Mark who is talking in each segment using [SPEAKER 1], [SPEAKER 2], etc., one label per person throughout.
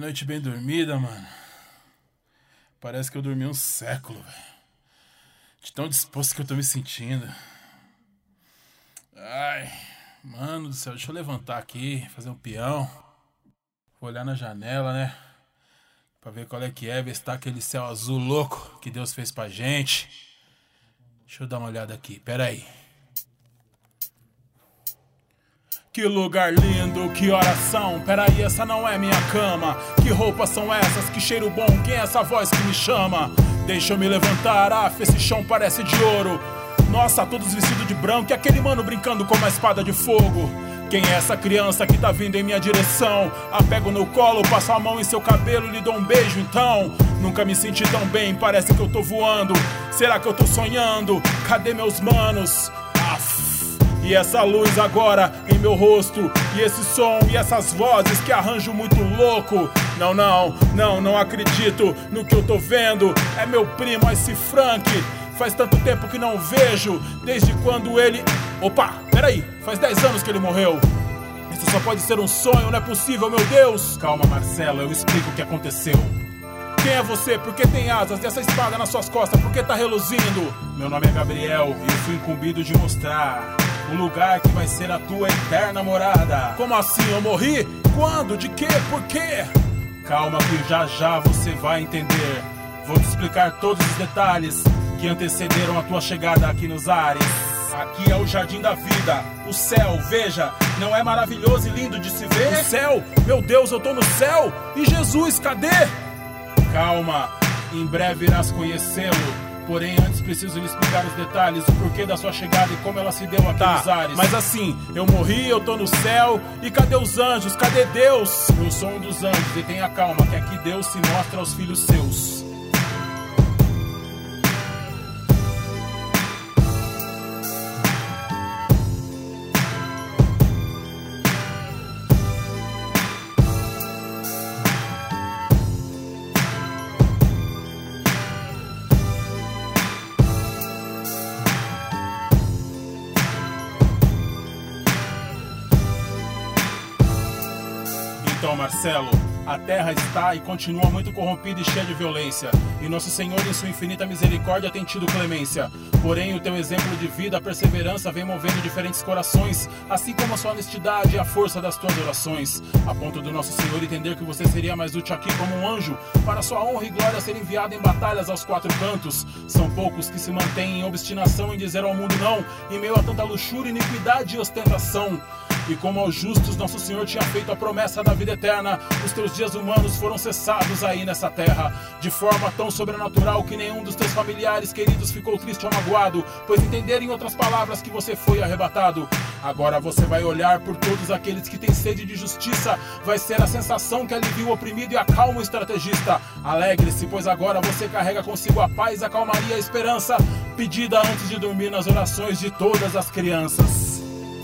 [SPEAKER 1] noite bem dormida, mano. Parece que eu dormi um século, velho. De tão disposto que eu tô me sentindo. Ai, mano do céu, deixa eu levantar aqui, fazer um peão. Vou olhar na janela, né? Pra ver qual é que é, ver se tá aquele céu azul louco que Deus fez pra gente. Deixa eu dar uma olhada aqui, pera aí. Que lugar lindo, que horas são? Peraí, essa não é minha cama. Que roupas são essas? Que cheiro bom? Quem é essa voz que me chama? Deixa eu me levantar, esse chão parece de ouro. Nossa, todos vestidos de branco e aquele mano brincando com uma espada de fogo. Quem é essa criança que tá vindo em minha direção? A pego no colo, passo a mão em seu cabelo e lhe dou um beijo então. Nunca me senti tão bem, parece que eu tô voando. Será que eu tô sonhando? Cadê meus manos? E essa luz agora em meu rosto, e esse som e essas vozes, que arranjo muito louco. Não acredito no que eu tô vendo. É meu primo, esse Frank. Faz tanto tempo que não vejo, desde quando ele... Opa, peraí, faz 10 anos que ele morreu. Isso só pode ser um sonho, não é possível, meu Deus. Calma, Marcelo, eu explico o que aconteceu. Quem é você? Por que tem asas? E essa espada nas suas costas? Por que tá reluzindo? Meu nome é Gabriel e eu fui incumbido de mostrar o lugar que vai ser a tua eterna morada. Como assim? Eu morri? Quando? De quê? Por quê? Calma que já você vai entender. Vou te explicar todos os detalhes que antecederam a tua chegada aqui nos ares. Aqui é o jardim da vida, o céu, veja, não é maravilhoso e lindo de se ver? O céu? Meu Deus, eu tô no céu! E Jesus, cadê? Calma, em breve irás conhecê-lo. Porém, antes preciso lhe explicar os detalhes, o porquê da sua chegada e como ela se deu aqui nos ares. Mas assim, eu morri, eu tô no céu, e cadê os anjos? Cadê Deus? Eu sou um dos anjos e tenha calma, que aqui Deus se mostra aos filhos seus. Então, Marcelo, a terra está e continua muito corrompida e cheia de violência. E nosso Senhor, em sua infinita misericórdia, tem tido clemência. Porém, o teu exemplo de vida, a perseverança, vem movendo diferentes corações, assim como a sua honestidade e a força das tuas orações. A ponto do nosso Senhor entender que você seria mais útil aqui como um anjo, para sua honra e glória ser enviado em batalhas aos 4 cantos. São poucos que se mantêm em obstinação em dizer ao mundo não, em meio a tanta luxúria, iniquidade e ostentação. E como aos justos nosso Senhor tinha feito a promessa da vida eterna, os teus dias humanos foram cessados aí nessa terra, de forma tão sobrenatural que nenhum dos teus familiares queridos ficou triste ou magoado, pois entenderam em outras palavras que você foi arrebatado. Agora você vai olhar por todos aqueles que têm sede de justiça, vai ser a sensação que alivia o oprimido e acalma o estrategista. Alegre-se, pois agora você carrega consigo a paz, a calmaria e a esperança, pedida antes de dormir nas orações de todas as crianças.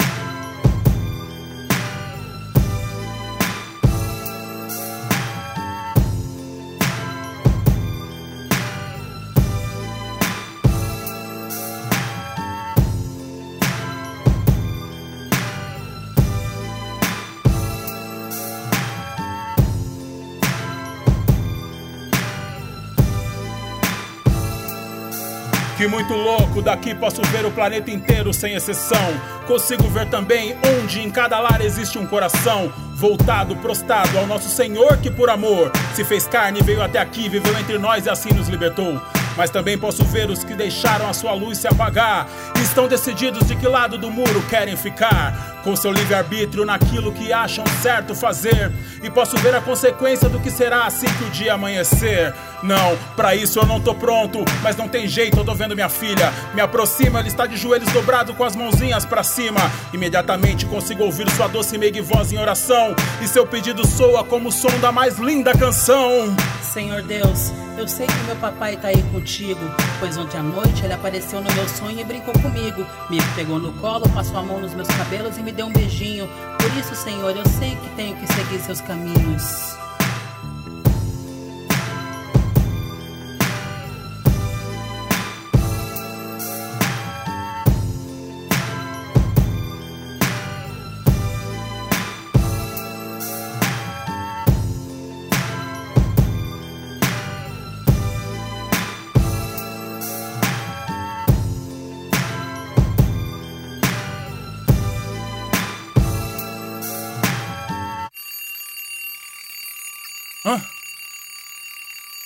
[SPEAKER 1] Que muito louco, daqui posso ver o planeta inteiro sem exceção. Consigo ver também onde em cada lar existe um coração voltado, prostrado ao nosso Senhor que por amor se fez carne, veio até aqui, viveu entre nós e assim nos libertou. Mas também posso ver os que deixaram a sua luz se apagar e estão decididos de que lado do muro querem ficar, com seu livre-arbítrio naquilo que acham certo fazer. E posso ver a consequência do que será assim que o dia amanhecer. Não, pra isso eu não tô pronto, mas não tem jeito, eu tô vendo minha filha. Me aproxima, ela está de joelhos dobrados com as mãozinhas pra cima. Imediatamente consigo ouvir sua doce e meiga voz em oração, e seu pedido soa como o som da mais linda canção.
[SPEAKER 2] Senhor Deus, eu sei que meu papai tá aí contigo, pois ontem à noite ele apareceu no meu sonho e brincou comigo. Me pegou no colo, passou a mão nos meus cabelos e me deu um beijinho. Por isso, Senhor, eu sei que tenho que seguir seus caminhos.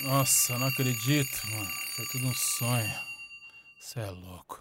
[SPEAKER 1] Nossa, não acredito, mano. Foi tudo um sonho. Cê é louco.